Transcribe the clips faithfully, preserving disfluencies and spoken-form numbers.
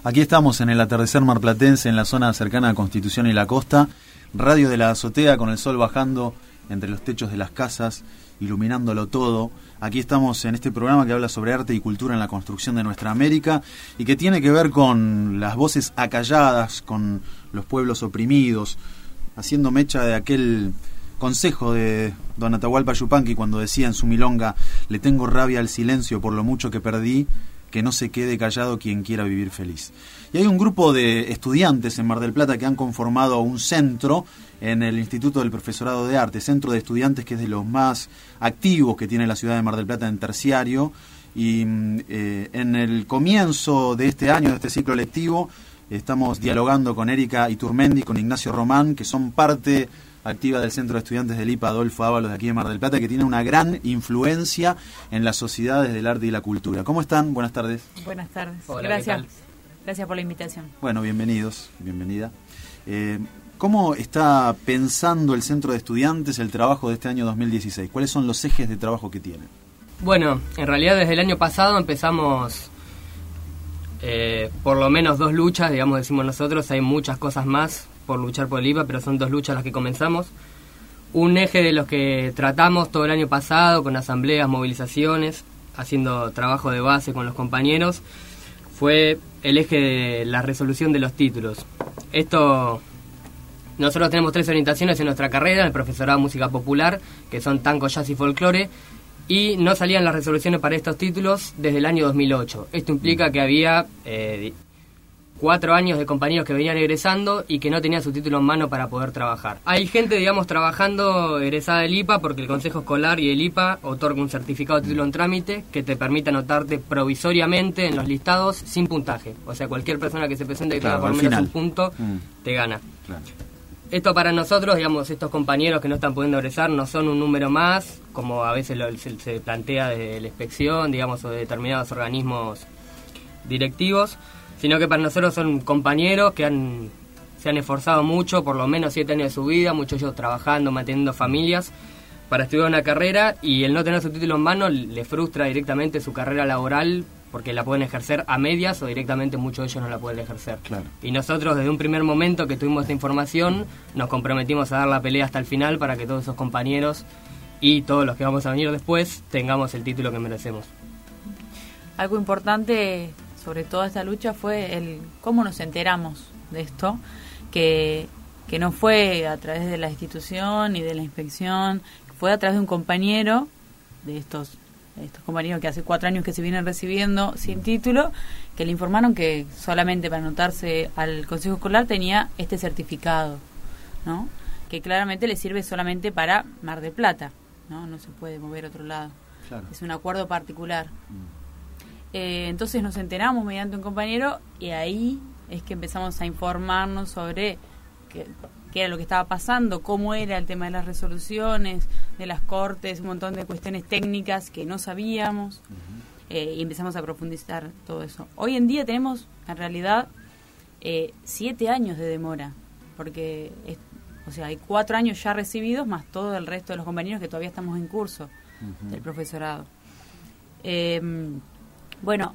Aquí estamos en el atardecer marplatense, en la zona cercana a Constitución y la costa. Radio de la azotea con el sol bajando entre los techos de las casas, iluminándolo todo. Aquí estamos en este programa que habla sobre arte y cultura en la construcción de nuestra América y que tiene que ver con las voces acalladas, con los pueblos oprimidos, haciendo mecha de aquel consejo de don Atahualpa Yupanqui cuando decía en su milonga: le tengo rabia al silencio por lo mucho que perdí, que no se quede callado quien quiera vivir feliz. Y hay un grupo de estudiantes en Mar del Plata que han conformado un centro en el Instituto del Profesorado de Arte, centro de estudiantes que es de los más activos que tiene la ciudad de Mar del Plata en terciario, y eh, en el comienzo de este año, de este ciclo lectivo, estamos dialogando con Erika Iturmendi, con Ignacio Román, que son parte activa del Centro de Estudiantes del I P A Adolfo Ábalos de aquí de Mar del Plata, que tiene una gran influencia en las sociedades del arte y la cultura. ¿Cómo están? Buenas tardes. Buenas tardes. Hola, gracias. Gracias por la invitación. Bueno, bienvenidos, bienvenida. Eh, ¿Cómo está pensando el Centro de Estudiantes el trabajo de este año dos mil dieciséis? ¿Cuáles son los ejes de trabajo que tienen? Bueno, en realidad desde el año pasado empezamos eh, por lo menos dos luchas, digamos, decimos nosotros. Hay muchas cosas más por luchar por el I P A, pero son dos luchas las que comenzamos. Un eje de los que tratamos todo el año pasado, con asambleas, movilizaciones, haciendo trabajo de base con los compañeros, fue el eje de la resolución de los títulos. Esto, nosotros tenemos tres orientaciones en nuestra carrera: el profesorado de música popular, que son tango, jazz y folclore, y no salían las resoluciones para estos títulos desde el año dos mil ocho. Esto implica que había eh, cuatro años de compañeros que venían egresando y que no tenían su título en mano para poder trabajar. Hay gente, digamos, trabajando egresada del I P A porque el Consejo Escolar y el I P A otorga un certificado de título en trámite que te permite anotarte provisoriamente en los listados sin puntaje. O sea, cualquier persona que se presente que claro, tenga por lo menos final. un punto, mm. te gana. Claro. Esto para nosotros, digamos, estos compañeros que no están pudiendo egresar no son un número más, como a veces lo, se, se plantea desde la inspección, digamos, o de determinados organismos directivos, sino que para nosotros son compañeros que han se han esforzado mucho, por lo menos siete años de su vida, muchos de ellos trabajando, manteniendo familias, para estudiar una carrera, y el no tener su título en mano le frustra directamente su carrera laboral, porque la pueden ejercer a medias o directamente muchos de ellos no la pueden ejercer. Claro. Y nosotros desde un primer momento que tuvimos esta información nos comprometimos a dar la pelea hasta el final para que todos esos compañeros y todos los que vamos a venir después tengamos el título que merecemos. Algo importante sobre toda esta lucha fue el cómo nos enteramos de esto, que, que no fue a través de la institución ni de la inspección, fue a través de un compañero, de estos, de estos compañeros que hace cuatro años que se vienen recibiendo sin título, que le informaron que solamente para anotarse al Consejo Escolar tenía este certificado, ¿no? Que claramente le sirve solamente para Mar del Plata, ¿no? No se puede mover a otro lado. Claro. Es un acuerdo particular. Mm. Eh, entonces nos enteramos mediante un compañero y ahí es que empezamos a informarnos sobre qué, qué era lo que estaba pasando, cómo era el tema de las resoluciones, de las cortes, un montón de cuestiones técnicas que no sabíamos. Uh-huh. eh, y empezamos a profundizar todo eso. Hoy en día tenemos en realidad eh, siete años de demora, porque es, o sea, hay cuatro años ya recibidos más todo el resto de los compañeros que todavía estamos en curso uh-huh. del profesorado. Eh, Bueno,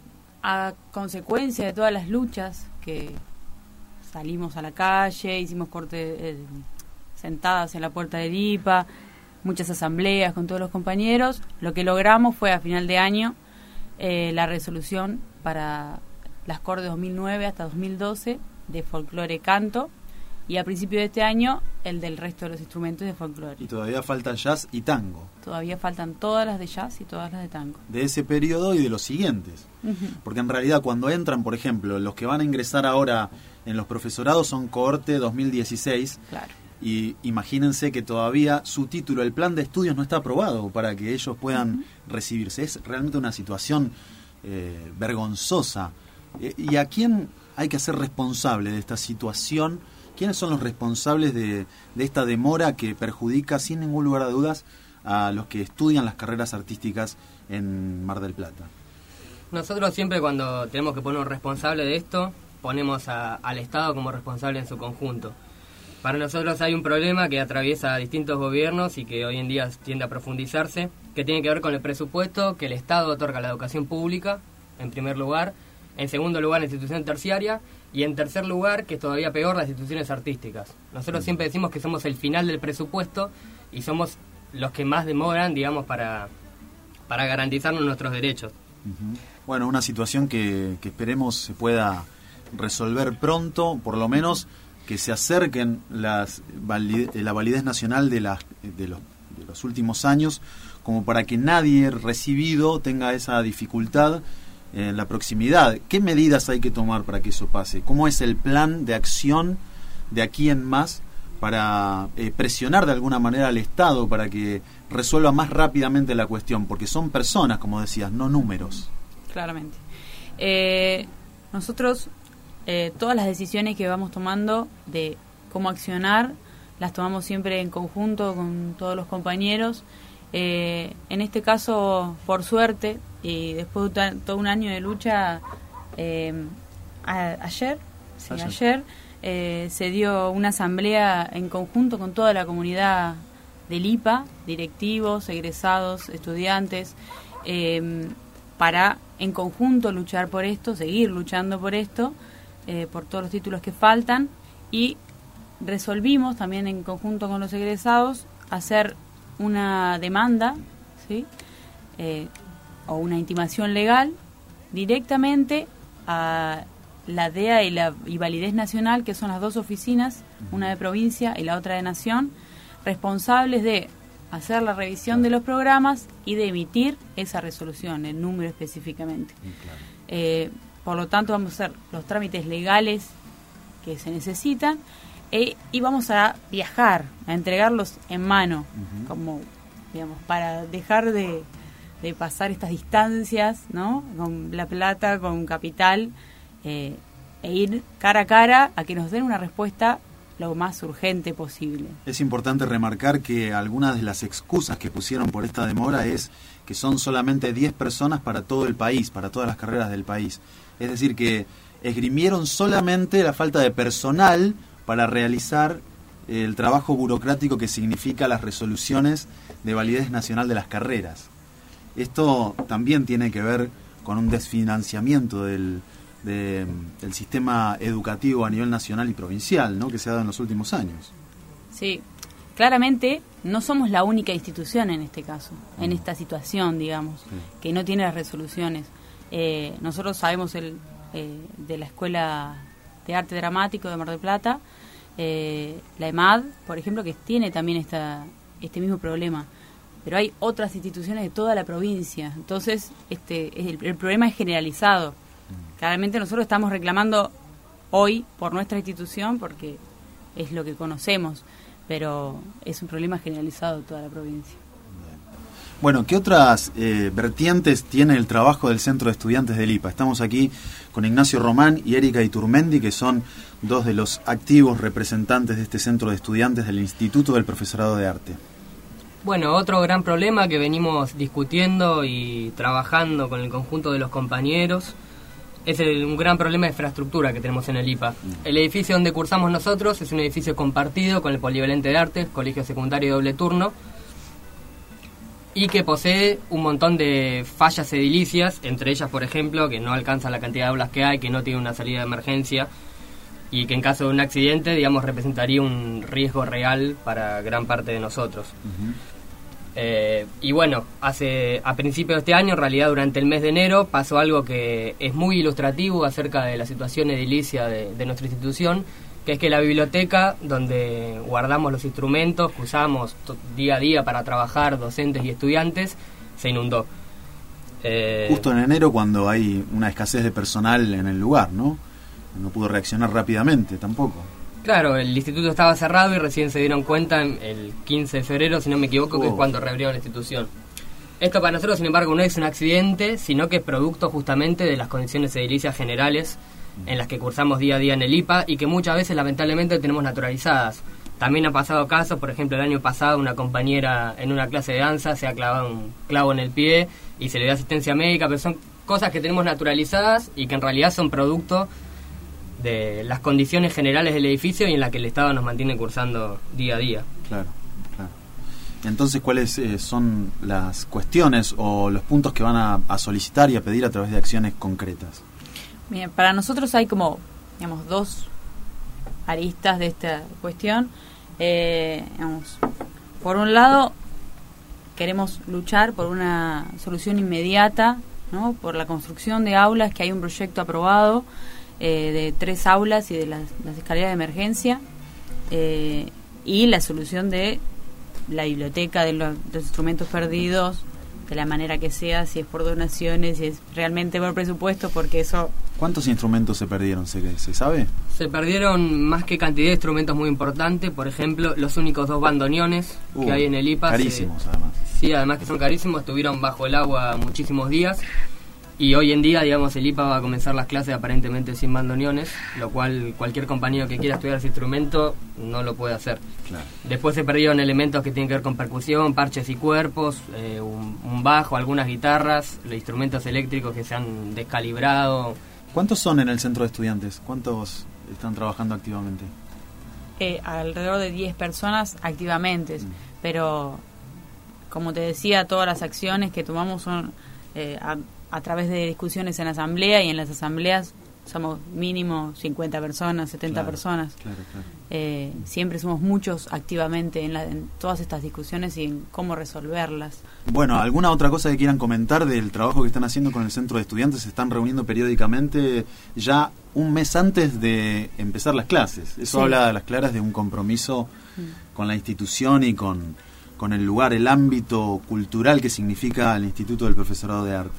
a consecuencia de todas las luchas que salimos a la calle, hicimos cortes eh, sentadas en la puerta del I P A, muchas asambleas con todos los compañeros, lo que logramos fue a final de año eh, la resolución para las cortes dos mil nueve hasta dos mil doce de folclore canto, y a principio de este año el del resto de los instrumentos de folclore. Y todavía faltan jazz y tango. Todavía faltan todas las de jazz y todas las de tango. De ese periodo y de los siguientes. Uh-huh. Porque en realidad cuando entran, por ejemplo, los que van a ingresar ahora en los profesorados son cohorte dos mil dieciséis. Claro. Y imagínense que todavía su título, el plan de estudios no está aprobado para que ellos puedan uh-huh. recibirse. Es realmente una situación eh, vergonzosa. Eh, ¿Y a quién hay que hacer responsable de esta situación? ¿Quiénes son los responsables de, de esta demora que perjudica sin ningún lugar a dudas a los que estudian las carreras artísticas en Mar del Plata? Nosotros siempre cuando tenemos que poner un responsable de esto, ponemos a, al Estado como responsable en su conjunto. Para nosotros hay un problema que atraviesa a distintos gobiernos y que hoy en día tiende a profundizarse, que tiene que ver con el presupuesto que el Estado otorga a la educación pública, en primer lugar, En segundo lugar, la institución terciaria. Y en tercer lugar, que es todavía peor, las instituciones artísticas. Nosotros siempre decimos que somos el final del presupuesto y somos los que más demoran, digamos, para, para garantizarnos nuestros derechos. Uh-huh. Bueno, una situación que, que esperemos se pueda resolver pronto, por lo menos que se acerquen las valide, la validez nacional de, las, de, los, de los últimos años, como para que nadie recibido tenga esa dificultad en la proximidad. ¿Qué medidas hay que tomar para que eso pase? ¿Cómo es el plan de acción de aquí en más para eh, presionar de alguna manera al Estado para que resuelva más rápidamente la cuestión? Porque son personas, como decías, no números. Claramente. Eh, nosotros, eh, todas las decisiones que vamos tomando de cómo accionar, las tomamos siempre en conjunto con todos los compañeros. Eh, en este caso, por suerte, y después de todo un año de lucha, eh, a, ayer, sí, ayer, ayer eh, se dio una asamblea en conjunto con toda la comunidad del I P A, directivos, egresados, estudiantes, eh, para en conjunto luchar por esto, seguir luchando por esto, eh, por todos los títulos que faltan, y resolvimos también en conjunto con los egresados hacer una demanda, ¿sí? Eh, o una intimación legal directamente a la D E A y la y Validez Nacional, que son las dos oficinas, una de provincia y la otra de nación, responsables de hacer la revisión de los programas y de emitir esa resolución, el número específicamente. Claro. Eh, por lo tanto, vamos a hacer los trámites legales que se necesitan e, y vamos a viajar, a entregarlos en mano, uh-huh. como, digamos, para dejar de, de pasar estas distancias, ¿no? Con La Plata, con Capital, eh, e ir cara a cara a que nos den una respuesta lo más urgente posible. Es importante remarcar que algunas de las excusas que pusieron por esta demora es que son solamente diez personas para todo el país, para todas las carreras del país. Es decir, que esgrimieron solamente la falta de personal para realizar el trabajo burocrático que significa las resoluciones de validez nacional de las carreras. Esto también tiene que ver con un desfinanciamiento del, de, del sistema educativo a nivel nacional y provincial, ¿no?, que se ha dado en los últimos años. Sí, claramente no somos la única institución en este caso, mm. en esta situación, digamos, sí. que no tiene las resoluciones. Eh, nosotros sabemos el, eh, de la Escuela de Arte Dramático de Mar del Plata, eh, la EMAD, por ejemplo, que tiene también esta, este mismo problema. Pero hay otras instituciones de toda la provincia. Entonces, este el, el problema es generalizado. Claramente nosotros estamos reclamando hoy por nuestra institución porque es lo que conocemos, pero es un problema generalizado de toda la provincia. Bueno, ¿qué otras eh, vertientes tiene el trabajo del Centro de Estudiantes del I P A? Estamos aquí con Ignacio Román y Erika Iturmendi, que son dos de los activos representantes de este Centro de Estudiantes del Instituto del Profesorado de Arte. Bueno, otro gran problema que venimos discutiendo y trabajando con el conjunto de los compañeros es el, un gran problema de infraestructura que tenemos en el I P A. El edificio donde cursamos nosotros es un edificio compartido con el Polivalente de Artes, Colegio Secundario de Doble Turno, y que posee un montón de fallas edilicias, entre ellas, por ejemplo, que no alcanza la cantidad de aulas que hay, que no tiene una salida de emergencia, y que en caso de un accidente, digamos, representaría un riesgo real para gran parte de nosotros. Uh-huh. Eh, y bueno, hace a principios de este año, en realidad durante el mes de enero, pasó algo que es muy ilustrativo acerca de la situación edilicia de, de nuestra institución, que es que la biblioteca, donde guardamos los instrumentos que usamos to- día a día para trabajar, docentes y estudiantes, se inundó. Eh, Justo en enero, cuando hay una escasez de personal en el lugar, ¿no? No pudo reaccionar rápidamente tampoco. Claro, el instituto estaba cerrado y recién se dieron cuenta el quince de febrero, si no me equivoco, oh. que es cuando reabrieron la institución. Esto para nosotros, sin embargo, no es un accidente, sino que es producto justamente de las condiciones edilicias generales en las que cursamos día a día en el I P A y que muchas veces lamentablemente tenemos naturalizadas. También ha pasado casos, por ejemplo, el año pasado una compañera en una clase de danza se ha clavado un clavo en el pie y se le dio asistencia médica, pero son cosas que tenemos naturalizadas y que en realidad son producto de las condiciones generales del edificio y en las que el Estado nos mantiene cursando día a día. Claro, claro. Entonces, ¿cuáles eh, son las cuestiones o los puntos que van a, a solicitar y a pedir a través de acciones concretas? Bien, para nosotros hay como, digamos, dos aristas de esta cuestión. Eh, digamos, por un lado, queremos luchar por una solución inmediata, ¿no? Por la construcción de aulas, que hay un proyecto aprobado eh, de tres aulas y de las, las escaleras de emergencia, eh, y la solución de la biblioteca, de los, de los instrumentos perdidos, de la manera que sea, si es por donaciones, si es realmente por presupuesto, porque eso... ¿Cuántos instrumentos se perdieron? ¿Se, se sabe? Se perdieron más que cantidad de instrumentos muy importantes. Por ejemplo, los únicos dos bandoneones uh, que hay en el I P A. Carísimos, se, además. Sí, además que son carísimos. Estuvieron bajo el agua muchísimos días. Y hoy en día, digamos, el I P A va a comenzar las clases aparentemente sin bandoneones, lo cual cualquier compañero que quiera estudiar ese instrumento no lo puede hacer. Claro. Después se perdieron elementos que tienen que ver con percusión, parches y cuerpos, eh, un, un bajo, algunas guitarras, los instrumentos eléctricos que se han descalibrado. ¿Cuántos son en el centro de estudiantes? ¿Cuántos están trabajando activamente? Eh, alrededor de diez personas activamente, mm. pero como te decía, todas las acciones que tomamos son... Eh, a, a través de discusiones en asamblea, y en las asambleas somos mínimo cincuenta personas, setenta claro, personas. Claro, claro. Eh, siempre somos muchos activamente en, la, en todas estas discusiones y en cómo resolverlas. Bueno, ¿alguna otra cosa que quieran comentar del trabajo que están haciendo con el centro de estudiantes? Se están reuniendo periódicamente ya un mes antes de empezar las clases. Eso sí. Habla a las claras de un compromiso mm. con la institución y con, con el lugar, el ámbito cultural que significa el Instituto del Profesorado de Arte.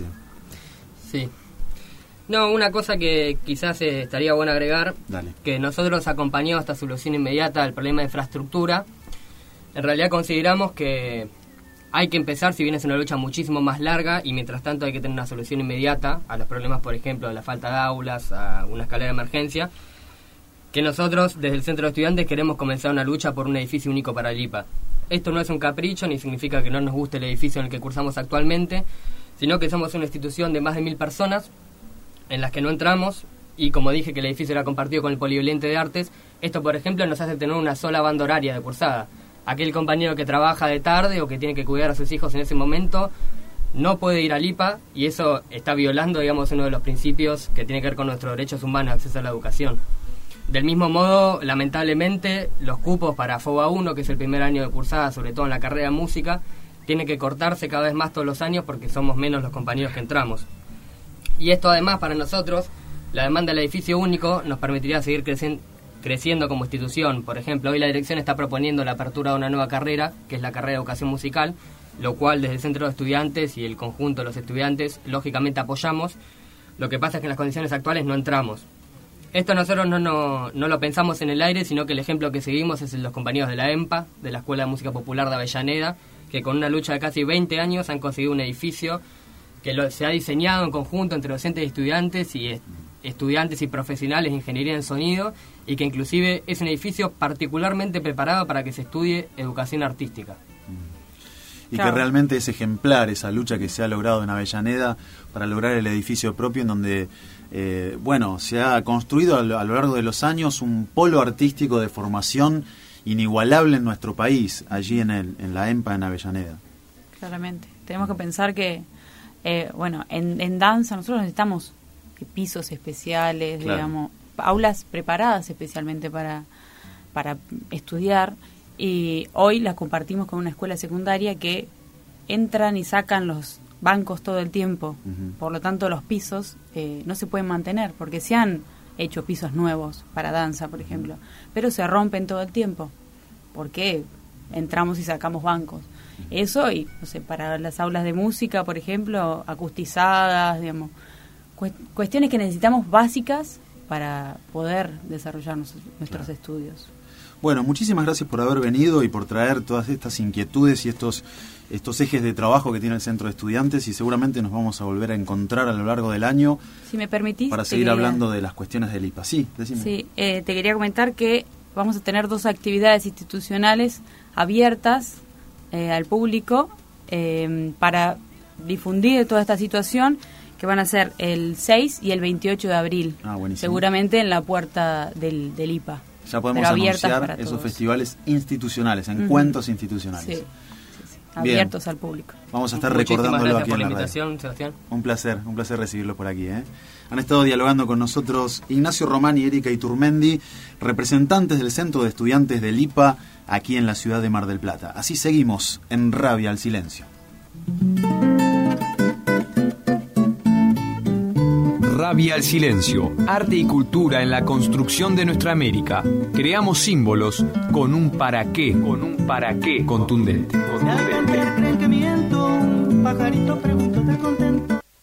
Sí. No, una cosa que quizás eh, estaría bueno agregar, Dale. que nosotros acompañamos esta solución inmediata al problema de infraestructura. En realidad consideramos que hay que empezar, si bien es una lucha muchísimo más larga, y mientras tanto hay que tener una solución inmediata a los problemas, por ejemplo, de la falta de aulas, a una escalera de emergencia, que nosotros desde el Centro de Estudiantes queremos comenzar una lucha por un edificio único para el I P A. Esto no es un capricho, ni significa que no nos guste el edificio en el que cursamos actualmente, sino que somos una institución de más de mil personas en las que no entramos, y como dije que el edificio era compartido con el Polivalente de Artes, esto por ejemplo nos hace tener una sola banda horaria de cursada. Aquel compañero que trabaja de tarde o que tiene que cuidar a sus hijos en ese momento no puede ir al I P A, y eso está violando, digamos, uno de los principios que tiene que ver con nuestros derechos humanos, acceso a la educación. Del mismo modo, lamentablemente, los cupos para FOBA uno, que es el primer año de cursada, sobre todo en la carrera de música, tiene que cortarse cada vez más todos los años porque somos menos los compañeros que entramos. Y esto además para nosotros, la demanda del edificio único nos permitiría seguir crecen- creciendo como institución. Por ejemplo, hoy la dirección está proponiendo la apertura de una nueva carrera, que es la carrera de educación musical, lo cual desde el Centro de Estudiantes y el conjunto de los estudiantes lógicamente apoyamos. Lo que pasa es que en las condiciones actuales no entramos. Esto nosotros no, no, no lo pensamos en el aire, sino que el ejemplo que seguimos es el de los compañeros de la EMPA, de la Escuela de Música Popular de Avellaneda, que con una lucha de casi veinte años han conseguido un edificio que lo, se ha diseñado en conjunto entre docentes y estudiantes, y est- estudiantes y profesionales de ingeniería en sonido, y que inclusive es un edificio particularmente preparado para que se estudie educación artística. Y claro. que realmente es ejemplar esa lucha que se ha logrado en Avellaneda para lograr el edificio propio, en donde eh, bueno, se ha construido a lo, a lo largo de los años un polo artístico de formación inigualable en nuestro país, allí en, el, en la EMPA en Avellaneda. Claramente. Tenemos que pensar que, eh, bueno, en, en danza nosotros necesitamos pisos especiales, claro. digamos, aulas preparadas especialmente para, para estudiar, y hoy las compartimos con una escuela secundaria que entran y sacan los bancos todo el tiempo. Uh-huh. Por lo tanto, los pisos eh, no se pueden mantener, porque se han hecho pisos nuevos para danza, por ejemplo, pero se rompen todo el tiempo, porque entramos y sacamos bancos. Eso, y no sé, para las aulas de música, por ejemplo, acustizadas, digamos, cu- cuestiones que necesitamos básicas para poder desarrollar nos- nuestros claro. estudios. Bueno, muchísimas gracias por haber venido y por traer todas estas inquietudes y estos estos ejes de trabajo que tiene el Centro de Estudiantes, y seguramente nos vamos a volver a encontrar a lo largo del año. Si me permitís, para seguir quería... hablando de las cuestiones del I P A. Sí, decime. Sí, eh, te quería comentar que vamos a tener dos actividades institucionales abiertas eh, al público eh, para difundir toda esta situación, que van a ser el seis y el veintiocho de abril. Ah, buenísimo. Seguramente en la puerta del, del I P A. Ya podemos anunciar esos festivales institucionales, encuentros uh-huh. institucionales. Sí, sí, sí. abiertos Bien. al público. Vamos a estar Muchísimas recordándolo aquí por en la la invitación, radio. Sebastián. Un placer, un placer recibirlos por aquí. ¿eh? Han estado dialogando con nosotros Ignacio Román y Erika Iturmendi, representantes del Centro de Estudiantes del I P A, aquí en la ciudad de Mar del Plata. Así seguimos en Rabia al Silencio. Rabia al Silencio, arte y cultura en la construcción de nuestra América. Creamos símbolos con un para qué, con un para qué contundente. contundente. Creen que miento, un pajarito pregunto, ¿estás contento?